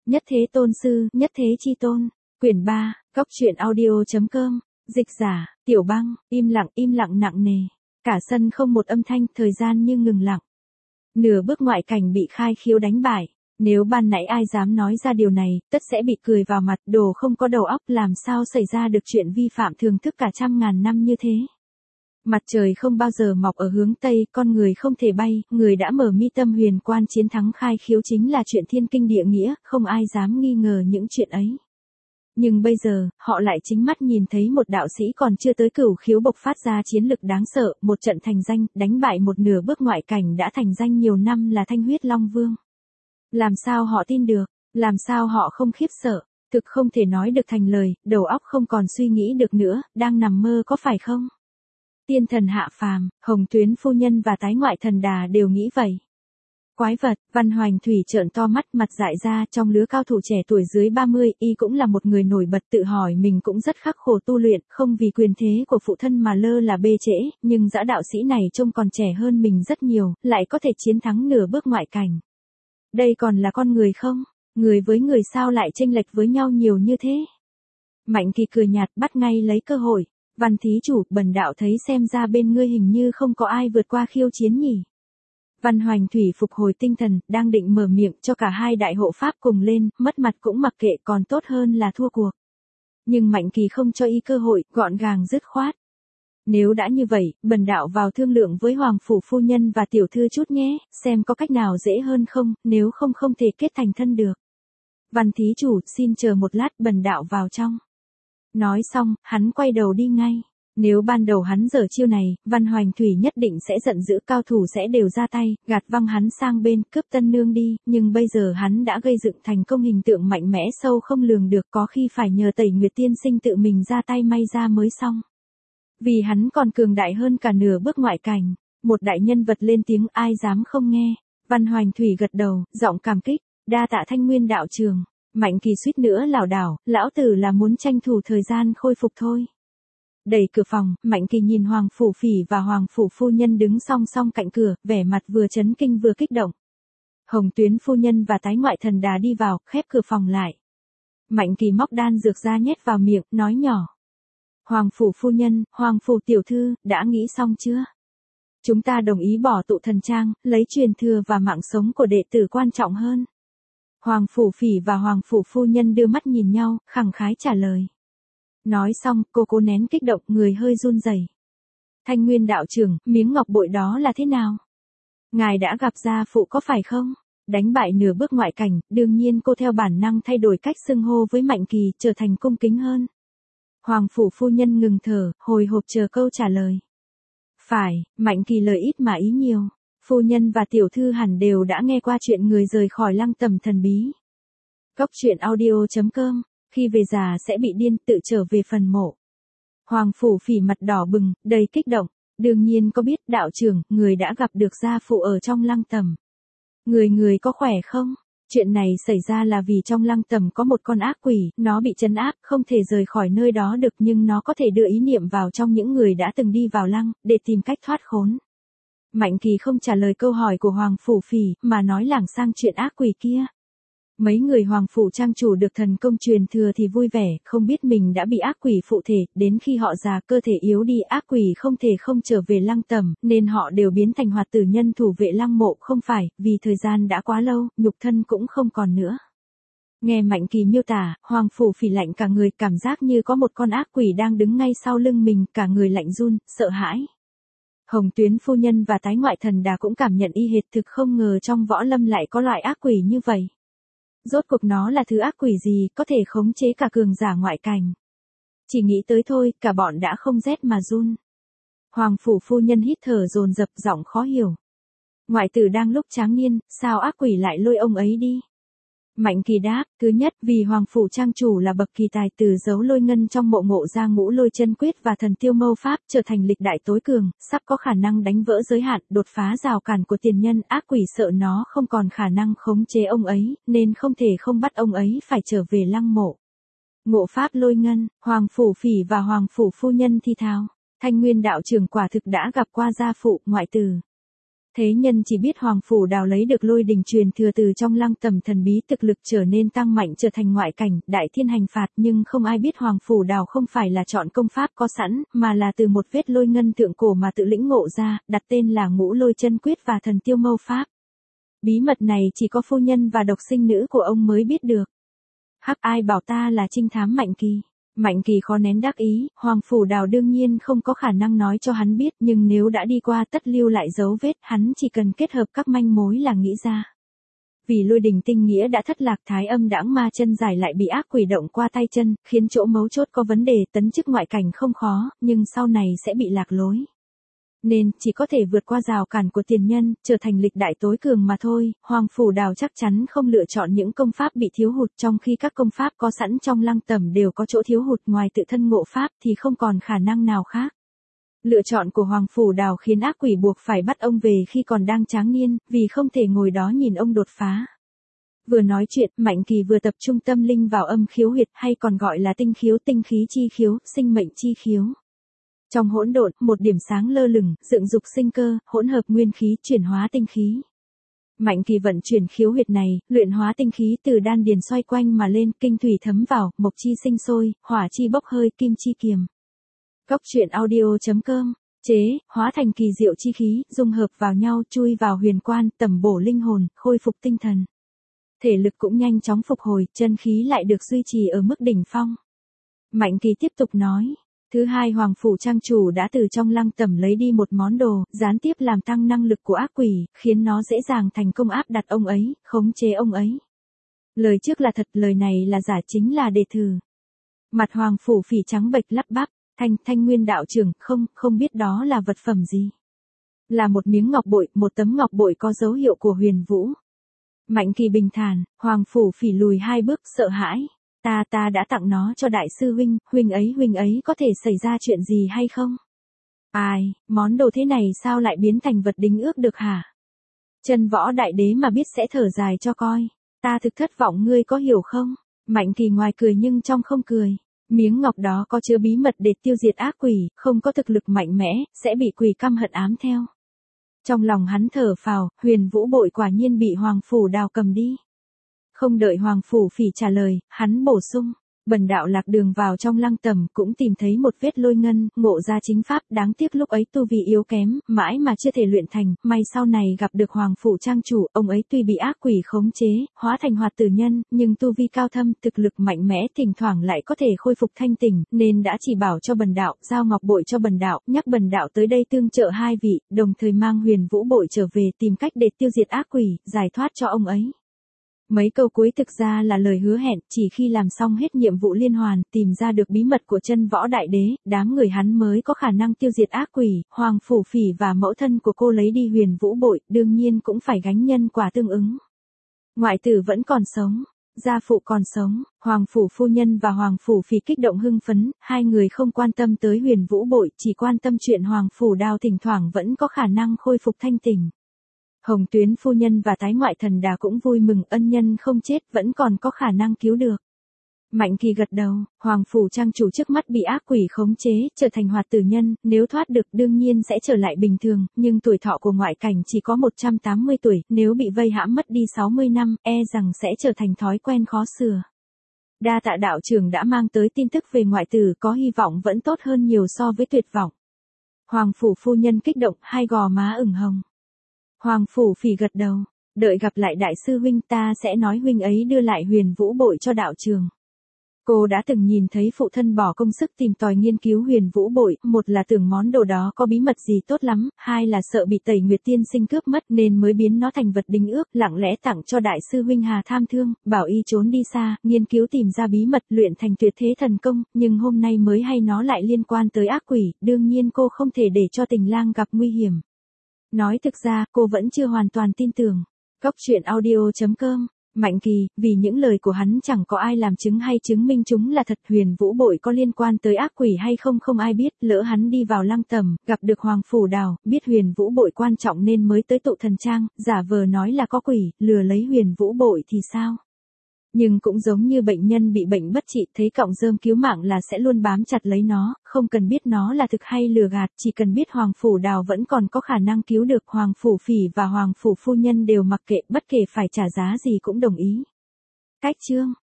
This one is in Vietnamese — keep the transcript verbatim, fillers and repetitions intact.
Nhất thế tôn sư, nhất thế chi tôn. Quyển ba, Cốc truyện audio.com. Dịch giả, Tiểu Băng, im lặng im lặng nặng nề. Cả sân không một âm thanh, thời gian như ngừng lặng. Nửa bước ngoại cảnh bị khai khiếu đánh bại. Nếu ban nãy ai dám nói ra điều này, tất sẽ bị cười vào mặt, đồ không có đầu óc, làm sao xảy ra được chuyện vi phạm thường thức cả trăm ngàn năm như thế. Mặt trời không bao giờ mọc ở hướng Tây, con người không thể bay, người đã mở mi tâm huyền quan chiến thắng khai khiếu chính là chuyện thiên kinh địa nghĩa, không ai dám nghi ngờ những chuyện ấy. Nhưng bây giờ, họ lại chính mắt nhìn thấy một đạo sĩ còn chưa tới cửu khiếu bộc phát ra chiến lực đáng sợ, một trận thành danh, đánh bại một nửa bước ngoại cảnh đã thành danh nhiều năm là Thanh Huyết Long Vương. Làm sao họ tin được, làm sao họ không khiếp sợ, thực không thể nói được thành lời, đầu óc không còn suy nghĩ được nữa, đang nằm mơ có phải không? Tiên thần hạ phàm, Hồng Tuyến phu nhân và Tái Ngoại Thần Đà đều nghĩ vậy. Quái vật, Văn Hoành Thủy trợn to mắt, mặt dại ra, trong lứa cao thủ trẻ tuổi dưới ba mươi, y cũng là một người nổi bật, tự hỏi mình cũng rất khắc khổ tu luyện, không vì quyền thế của phụ thân mà lơ là bê trễ, nhưng dã đạo sĩ này trông còn trẻ hơn mình rất nhiều, lại có thể chiến thắng nửa bước ngoại cảnh. Đây còn là con người không? Người với người sao lại chênh lệch với nhau nhiều như thế? Mạnh Kỳ cười nhạt, bắt ngay lấy cơ hội. Văn thí chủ, bần đạo thấy xem ra bên ngươi hình như không có ai vượt qua khiêu chiến nhỉ. Văn Hoành Thủy phục hồi tinh thần, đang định mở miệng cho cả hai đại hộ pháp cùng lên, mất mặt cũng mặc kệ, còn tốt hơn là thua cuộc. Nhưng Mạnh Kỳ không cho y cơ hội, gọn gàng dứt khoát. Nếu đã như vậy, bần đạo vào thương lượng với Hoàng Phủ phu nhân và tiểu thư chút nhé, xem có cách nào dễ hơn không, nếu không không thể kết thành thân được. Văn thí chủ, xin chờ một lát, bần đạo vào trong. Nói xong, hắn quay đầu đi ngay. Nếu ban đầu hắn giở chiêu này, Văn Hoành Thủy nhất định sẽ giận dữ, cao thủ sẽ đều ra tay, gạt văng hắn sang bên, cướp tân nương đi, nhưng bây giờ hắn đã gây dựng thành công hình tượng mạnh mẽ sâu không lường được, có khi phải nhờ Tẩy Nguyệt tiên sinh tự mình ra tay may ra mới xong. Vì hắn còn cường đại hơn cả nửa bước ngoại cảnh. Một đại nhân vật lên tiếng, ai dám không nghe. Văn Hoành Thủy gật đầu, giọng cảm kích, đa tạ Thanh Nguyên đạo trường. Mạnh Kỳ suýt nữa lảo đảo, lão tử là muốn tranh thủ thời gian khôi phục thôi. Đẩy cửa phòng, Mạnh Kỳ nhìn Hoàng Phủ Phỉ và Hoàng Phủ phu nhân đứng song song cạnh cửa, vẻ mặt vừa chấn kinh vừa kích động. Hồng Tuyến phu nhân và Tái Ngoại Thần Đà đi vào, khép cửa phòng lại. Mạnh Kỳ móc đan dược ra nhét vào miệng, nói nhỏ. Hoàng Phủ phu nhân, Hoàng Phủ tiểu thư, đã nghĩ xong chưa? Chúng ta đồng ý bỏ tụ thần trang, lấy truyền thừa và mạng sống của đệ tử quan trọng hơn. Hoàng Phủ Phỉ và Hoàng Phủ phu nhân đưa mắt nhìn nhau, khẳng khái trả lời. Nói xong, cô cố nén kích động, người hơi run rẩy. Thanh Nguyên đạo trưởng, miếng ngọc bội đó là thế nào? Ngài đã gặp gia phụ có phải không? Đánh bại nửa bước ngoại cảnh, đương nhiên cô theo bản năng thay đổi cách xưng hô với Mạnh Kỳ, trở thành cung kính hơn. Hoàng Phủ phu nhân ngừng thở, hồi hộp chờ câu trả lời. Phải, Mạnh Kỳ lời ít mà ý nhiều. Phu nhân và tiểu thư hẳn đều đã nghe qua chuyện người rời khỏi Lăng Tầm thần bí. Cốc truyện audio.com. Khi về già sẽ bị điên, tự trở về phần mộ. Hoàng Phủ Phỉ mặt đỏ bừng, đầy kích động. Đương nhiên có biết, đạo trưởng, người đã gặp được gia phụ ở trong Lăng Tầm. Người người có khỏe không? Chuyện này xảy ra là vì trong Lăng Tầm có một con ác quỷ, nó bị trấn áp, không thể rời khỏi nơi đó được, nhưng nó có thể đưa ý niệm vào trong những người đã từng đi vào lăng, để tìm cách thoát khốn. Mạnh Kỳ không trả lời câu hỏi của Hoàng Phủ Phỉ, mà nói lảng sang chuyện ác quỷ kia. Mấy người Hoàng Phủ trang chủ được thần công truyền thừa thì vui vẻ, không biết mình đã bị ác quỷ phụ thể, đến khi họ già cơ thể yếu đi, ác quỷ không thể không trở về Lăng Tầm, nên họ đều biến thành hoạt tử nhân thủ vệ lăng mộ, không phải, vì thời gian đã quá lâu, nhục thân cũng không còn nữa. Nghe Mạnh Kỳ miêu tả, Hoàng Phủ Phỉ lạnh cả người, cảm giác như có một con ác quỷ đang đứng ngay sau lưng mình, cả người lạnh run, sợ hãi. Hồng Tuyến phu nhân và Tái Ngoại Thần Đà cũng cảm nhận y hệt, thực không ngờ trong võ lâm lại có loại ác quỷ như vậy. Rốt cuộc nó là thứ ác quỷ gì, có thể khống chế cả cường giả ngoại cảnh. Chỉ nghĩ tới thôi, cả bọn đã không rét mà run. Hoàng Phủ phu nhân hít thở dồn dập, giọng khó hiểu. Ngoại tử đang lúc tráng niên, sao ác quỷ lại lôi ông ấy đi? Mạnh Kỳ đáp, thứ nhất, vì Hoàng Phủ trang chủ là bậc kỳ tài, từ giấu lôi ngân trong mộ ngộ ra ngũ lôi chân quyết và thần tiêu mâu pháp, trở thành lịch đại tối cường, sắp có khả năng đánh vỡ giới hạn, đột phá rào cản của tiền nhân, ác quỷ sợ nó không còn khả năng khống chế ông ấy, nên không thể không bắt ông ấy phải trở về lăng mộ. Ngộ pháp lôi ngân, Hoàng Phủ Phỉ và Hoàng Phủ phu nhân thi thào. Thanh Nguyên đạo trưởng quả thực đã gặp qua gia phụ, ngoại tử. Thế nhân chỉ biết Hoàng Phủ Đào lấy được lôi đình truyền thừa từ trong lăng tẩm thần bí, thực lực trở nên tăng mạnh, trở thành ngoại cảnh, đại thiên hành phạt, nhưng không ai biết Hoàng Phủ Đào không phải là chọn công pháp có sẵn, mà là từ một vết lôi ngân thượng cổ mà tự lĩnh ngộ ra, đặt tên là Ngũ Lôi Chân Quyết và Thần Tiêu Mâu Pháp. Bí mật này chỉ có phu nhân và độc sinh nữ của ông mới biết được. Hắc, ai bảo ta là trinh thám Mạnh Kỳ. Mạnh Kỳ khó nén đắc ý, Hoàng Phủ Đào đương nhiên không có khả năng nói cho hắn biết, nhưng nếu đã đi qua tất lưu lại dấu vết, hắn chỉ cần kết hợp các manh mối là nghĩ ra. Vì lôi đình tinh nghĩa đã thất lạc, thái âm đãng ma chân giải lại bị ác quỷ động qua tay chân, khiến chỗ mấu chốt có vấn đề, tấn chức ngoại cảnh không khó, nhưng sau này sẽ bị lạc lối. Nên, chỉ có thể vượt qua rào cản của tiền nhân, trở thành lịch đại tối cường mà thôi. Hoàng Phủ Đào chắc chắn không lựa chọn những công pháp bị thiếu hụt, trong khi các công pháp có sẵn trong lăng tẩm đều có chỗ thiếu hụt, ngoài tự thân ngộ pháp thì không còn khả năng nào khác. Lựa chọn của Hoàng Phủ Đào khiến ác quỷ buộc phải bắt ông về khi còn đang tráng niên, vì không thể ngồi đó nhìn ông đột phá. Vừa nói chuyện, Mạnh Kỳ vừa tập trung tâm linh vào âm khiếu huyệt, hay còn gọi là tinh khiếu, tinh khí chi khiếu, sinh mệnh chi khiếu. Trong hỗn độn, một điểm sáng lơ lửng, dựng dục sinh cơ, hỗn hợp nguyên khí, chuyển hóa tinh khí. Mạnh Kỳ vận chuyển khiếu huyệt này, luyện hóa tinh khí từ đan điền xoay quanh mà lên, kinh thủy thấm vào, mộc chi sinh sôi, hỏa chi bốc hơi, kim chi kiềm. Góc truyện audio chấm com, chế, hóa thành kỳ diệu chi khí, dung hợp vào nhau, chui vào huyền quan, tẩm bổ linh hồn, khôi phục tinh thần. Thể lực cũng nhanh chóng phục hồi, chân khí lại được duy trì ở mức đỉnh phong. Mạnh Kỳ tiếp tục nói. Thứ hai, Hoàng Phủ trang chủ đã từ trong lăng tẩm lấy đi một món đồ, gián tiếp làm tăng năng lực của ác quỷ, khiến nó dễ dàng thành công áp đặt ông ấy, khống chế ông ấy. Lời trước là thật, lời này là giả, chính là để thử. Mặt Hoàng Phủ Phỉ trắng bệch lắp bắp, thanh, thanh nguyên đạo trưởng, không, không biết đó là vật phẩm gì. Là một miếng ngọc bội, một tấm ngọc bội có dấu hiệu của Huyền Vũ. Mạnh Kỳ bình thản, Hoàng Phủ Phỉ lùi hai bước, sợ hãi. Ta ta đã tặng nó cho đại sư huynh, huynh ấy huynh ấy có thể xảy ra chuyện gì hay không? Ai, món đồ thế này sao lại biến thành vật đính ước được hả? Chân võ đại đế mà biết sẽ thở dài cho coi. Ta thực thất vọng, ngươi có hiểu không? Mạnh Kỳ ngoài cười nhưng trong không cười. Miếng ngọc đó có chứa bí mật để tiêu diệt ác quỷ, không có thực lực mạnh mẽ, sẽ bị quỷ căm hận ám theo. Trong lòng hắn thở phào, Huyền Vũ bội quả nhiên bị Hoàng Phủ Đào cầm đi. Không đợi Hoàng Phủ Phỉ trả lời, hắn bổ sung, bần đạo lạc đường vào trong lăng tẩm cũng tìm thấy một vết lôi ngân, ngộ ra chính pháp, đáng tiếc lúc ấy tu vi yếu kém, mãi mà chưa thể luyện thành, may sau này gặp được Hoàng Phủ trang chủ, ông ấy tuy bị ác quỷ khống chế, hóa thành hoạt tử nhân, nhưng tu vi cao thâm, thực lực mạnh mẽ, thỉnh thoảng lại có thể khôi phục thanh tỉnh, nên đã chỉ bảo cho bần đạo, giao ngọc bội cho bần đạo, nhắc bần đạo tới đây tương trợ hai vị, đồng thời mang Huyền Vũ bội trở về tìm cách để tiêu diệt ác quỷ, giải thoát cho ông ấy. Mấy câu cuối thực ra là lời hứa hẹn, chỉ khi làm xong hết nhiệm vụ liên hoàn, tìm ra được bí mật của chân võ đại đế, đám người hắn mới có khả năng tiêu diệt ác quỷ. Hoàng Phủ Phỉ và mẫu thân của cô lấy đi Huyền Vũ bội, đương nhiên cũng phải gánh nhân quả tương ứng. Ngoại tử vẫn còn sống, gia phụ còn sống, Hoàng Phủ phu nhân và Hoàng Phủ Phỉ kích động hưng phấn, hai người không quan tâm tới Huyền Vũ bội, chỉ quan tâm chuyện Hoàng Phủ Đào thỉnh thoảng vẫn có khả năng khôi phục thanh tỉnh. Hồng Tuyến phu nhân và Thái ngoại thần đà cũng vui mừng, ân nhân không chết, vẫn còn có khả năng cứu được. Mạnh Kỳ gật đầu, Hoàng Phủ trang chủ trước mắt bị ác quỷ khống chế, trở thành hoạt tử nhân, nếu thoát được đương nhiên sẽ trở lại bình thường, nhưng tuổi thọ của ngoại cảnh chỉ có một trăm tám mươi tuổi, nếu bị vây hãm mất đi sáu mươi năm, e rằng sẽ trở thành thói quen khó sửa. Đa tạ đạo trưởng đã mang tới tin tức về ngoại tử, có hy vọng vẫn tốt hơn nhiều so với tuyệt vọng. Hoàng Phủ phu nhân kích động, hai gò má ửng hồng. Hoàng Phủ Phỉ gật đầu, đợi gặp lại đại sư huynh ta sẽ nói huynh ấy đưa lại Huyền Vũ bội cho đạo trường. Cô đã từng nhìn thấy phụ thân bỏ công sức tìm tòi nghiên cứu Huyền Vũ bội, một là tưởng món đồ đó có bí mật gì tốt lắm, hai là sợ bị Tẩy Nguyệt tiên sinh cướp mất nên mới biến nó thành vật đính ước, lặng lẽ tặng cho đại sư huynh Hà Tham Thương, bảo y trốn đi xa, nghiên cứu tìm ra bí mật luyện thành tuyệt thế thần công, nhưng hôm nay mới hay nó lại liên quan tới ác quỷ, đương nhiên cô không thể để cho Tình lang gặp nguy hiểm. Nói thực ra, cô vẫn chưa hoàn toàn tin tưởng. Góc truyện audio chấm com, Mạnh Kỳ, vì những lời của hắn chẳng có ai làm chứng hay chứng minh chúng là thật. Huyền Vũ bội có liên quan tới ác quỷ hay không không ai biết, lỡ hắn đi vào lăng tẩm, gặp được Hoàng Phủ Đào, biết Huyền Vũ bội quan trọng nên mới tới tụ thần trang, giả vờ nói là có quỷ, lừa lấy Huyền Vũ bội thì sao? Nhưng cũng giống như bệnh nhân bị bệnh bất trị, thấy cọng rơm cứu mạng là sẽ luôn bám chặt lấy nó, không cần biết nó là thực hay lừa gạt, chỉ cần biết Hoàng Phủ Đào vẫn còn có khả năng cứu được, Hoàng Phủ Phỉ và Hoàng Phủ Phu Nhân đều mặc kệ, bất kể phải trả giá gì cũng đồng ý. Cách chương